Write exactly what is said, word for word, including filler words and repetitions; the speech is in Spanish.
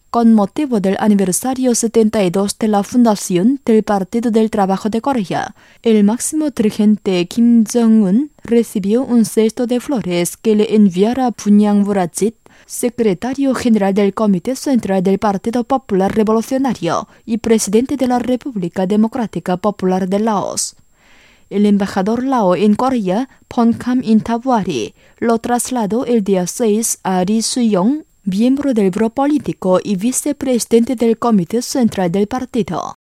Con motivo del aniversario setenta y dos de la fundación del Partido del Trabajo de Corea, el máximo dirigente Kim Jong-un recibió un cesto de flores que le enviara Bunyang Volachit, secretario general del Comité Central del Partido Popular Revolucionario y presidente de la República Democrática Popular de Laos. El embajador lao en Corea, Phongkham Inthabuari, lo trasladó el día seis a Ri Su-yong, miembro del grupo político y vicepresidente del Comité Central del partido.